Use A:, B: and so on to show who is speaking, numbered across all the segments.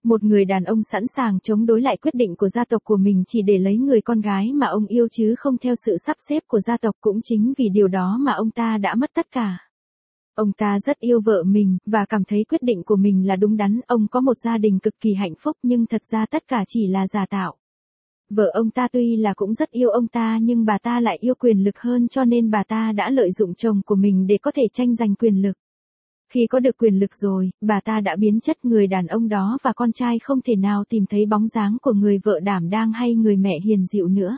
A: Một người đàn ông sẵn sàng chống đối lại quyết định của gia tộc của mình chỉ để lấy người con gái mà ông yêu chứ không theo sự sắp xếp của gia tộc, cũng chính vì điều đó mà ông ta đã mất tất cả. Ông ta rất yêu vợ mình, và cảm thấy quyết định của mình là đúng đắn. Ông có một gia đình cực kỳ hạnh phúc nhưng thật ra tất cả chỉ là giả tạo. Vợ ông ta tuy là cũng rất yêu ông ta nhưng bà ta lại yêu quyền lực hơn, cho nên bà ta đã lợi dụng chồng của mình để có thể tranh giành quyền lực. Khi có được quyền lực rồi, bà ta đã biến chất người đàn ông đó và con trai không thể nào tìm thấy bóng dáng của người vợ đảm đang hay người mẹ hiền dịu nữa.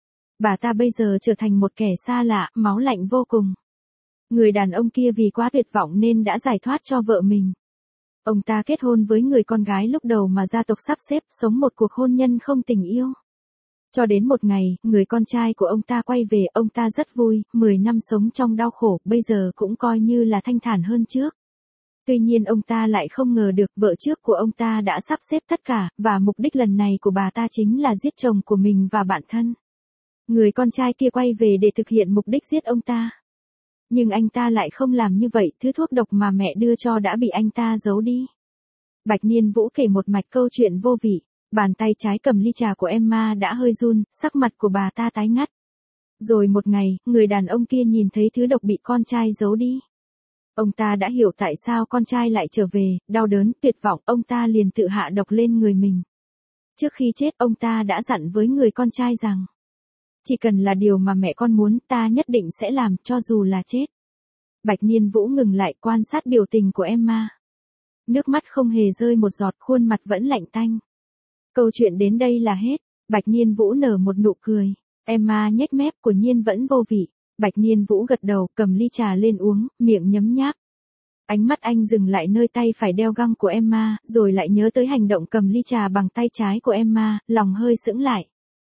A: Bà ta bây giờ trở thành một kẻ xa lạ, máu lạnh vô cùng. Người đàn ông kia vì quá tuyệt vọng nên đã giải thoát cho vợ mình. Ông ta kết hôn với người con gái lúc đầu mà gia tộc sắp xếp, sống một cuộc hôn nhân không tình yêu. Cho đến một ngày, người con trai của ông ta quay về, ông ta rất vui, 10 năm sống trong đau khổ, bây giờ cũng coi như là thanh thản hơn trước. Tuy nhiên ông ta lại không ngờ được vợ trước của ông ta đã sắp xếp tất cả, và mục đích lần này của bà ta chính là giết chồng của mình và bạn thân. Người con trai kia quay về để thực hiện mục đích giết ông ta. Nhưng anh ta lại không làm như vậy, thứ thuốc độc mà mẹ đưa cho đã bị anh ta giấu đi. Bạch Niên Vũ kể một mạch câu chuyện vô vị. Bàn tay trái cầm ly trà của Emma đã hơi run, sắc mặt của bà ta tái ngắt. Rồi một ngày, người đàn ông kia nhìn thấy thứ độc bị con trai giấu đi. Ông ta đã hiểu tại sao con trai lại trở về, đau đớn, tuyệt vọng, ông ta liền tự hạ độc lên người mình. Trước khi chết, ông ta đã dặn với người con trai rằng, chỉ cần là điều mà mẹ con muốn, ta nhất định sẽ làm, cho dù là chết. Bạch Niên Vũ ngừng lại quan sát biểu tình của Emma. Nước mắt không hề rơi một giọt, khuôn mặt vẫn lạnh tanh. Câu chuyện đến đây là hết. Bạch Niên Vũ nở một nụ cười. Emma nhếch mép, của nhiên vẫn vô vị. Bạch Niên Vũ gật đầu, cầm ly trà lên uống, miệng nhấm nháp. Ánh mắt anh dừng lại nơi tay phải đeo găng của Emma, rồi lại nhớ tới hành động cầm ly trà bằng tay trái của Emma, lòng hơi sững lại.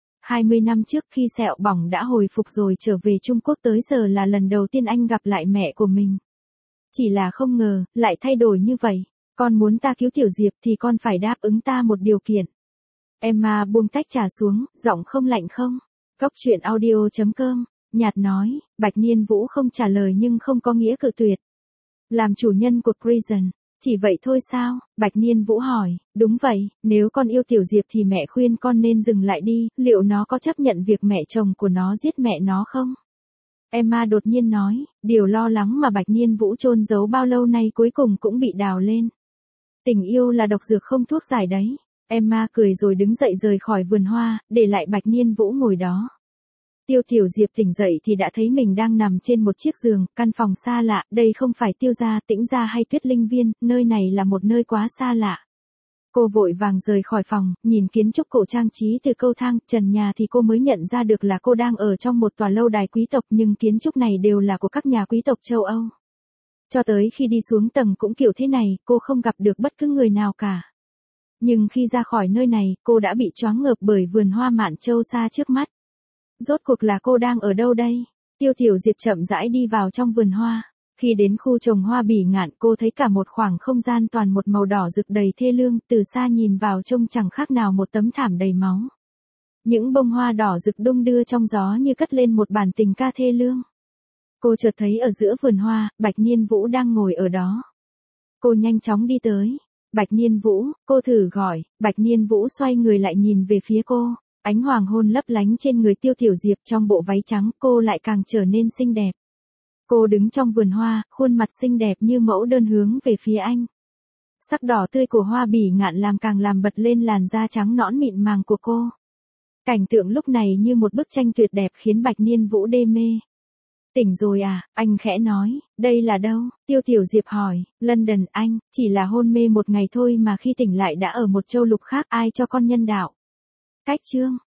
A: 20 năm trước khi sẹo bỏng đã hồi phục rồi trở về Trung Quốc tới giờ là lần đầu tiên anh gặp lại mẹ của mình. Chỉ là không ngờ, lại thay đổi như vậy. Con muốn ta cứu Tiểu Diệp thì con phải đáp ứng ta một điều kiện. Emma buông tách trà xuống, giọng không lạnh không. Cốc truyện audio.com, nhạt nói, Bạch Niên Vũ không trả lời nhưng không có nghĩa cự tuyệt. Làm chủ nhân của Prison, chỉ vậy thôi sao? Bạch Niên Vũ hỏi, đúng vậy, nếu con yêu Tiểu Diệp thì mẹ khuyên con nên dừng lại đi, liệu nó có chấp nhận việc mẹ chồng của nó giết mẹ nó không? Emma đột nhiên nói, điều lo lắng mà Bạch Niên Vũ chôn giấu bao lâu nay cuối cùng cũng bị đào lên. Tình yêu là độc dược không thuốc giải đấy. Emma cười rồi đứng dậy rời khỏi vườn hoa, để lại Bạch Niên Vũ ngồi đó. Tiêu Tiểu Diệp tỉnh dậy thì đã thấy mình đang nằm trên một chiếc giường, căn phòng xa lạ, đây không phải Tiêu gia, Tĩnh gia hay Tuyết Linh Viên, nơi này là một nơi quá xa lạ. Cô vội vàng rời khỏi phòng, nhìn kiến trúc cổ trang trí từ cầu thang, trần nhà thì cô mới nhận ra được là cô đang ở trong một tòa lâu đài quý tộc, nhưng kiến trúc này đều là của các nhà quý tộc châu Âu. Cho tới khi đi xuống tầng cũng kiểu thế này, cô không gặp được bất cứ người nào cả. Nhưng khi ra khỏi nơi này, cô đã bị choáng ngợp bởi vườn hoa Mạn Châu xa trước mắt. Rốt cuộc là cô đang ở đâu đây? Tiêu Tiểu Diệp chậm rãi đi vào trong vườn hoa. Khi đến khu trồng hoa bỉ ngạn, cô thấy cả một khoảng không gian toàn một màu đỏ rực đầy thê lương, từ xa nhìn vào trông chẳng khác nào một tấm thảm đầy máu. Những bông hoa đỏ rực đung đưa trong gió như cất lên một bản tình ca thê lương. Cô chợt thấy ở giữa vườn hoa, Bạch Niên Vũ đang ngồi ở đó. Cô nhanh chóng đi tới. Bạch Niên Vũ, cô thử gọi. Bạch Niên Vũ xoay người lại nhìn về phía cô. Ánh hoàng hôn lấp lánh trên người Tiêu Tiểu Diệp, trong bộ váy trắng, cô lại càng trở nên xinh đẹp. Cô đứng trong vườn hoa, khuôn mặt xinh đẹp như mẫu đơn hướng về phía anh. Sắc đỏ tươi của hoa bỉ ngạn càng làm bật lên làn da trắng nõn mịn màng của cô. Cảnh tượng lúc này như một bức tranh tuyệt đẹp khiến Bạch Niên Vũ đê mê. Tỉnh rồi à? Anh khẽ nói, đây là đâu? Tiêu Tiểu Diệp hỏi, London anh, chỉ là hôn mê một ngày thôi mà khi tỉnh lại đã ở một châu lục khác, ai cho con nhân đạo? Cách chương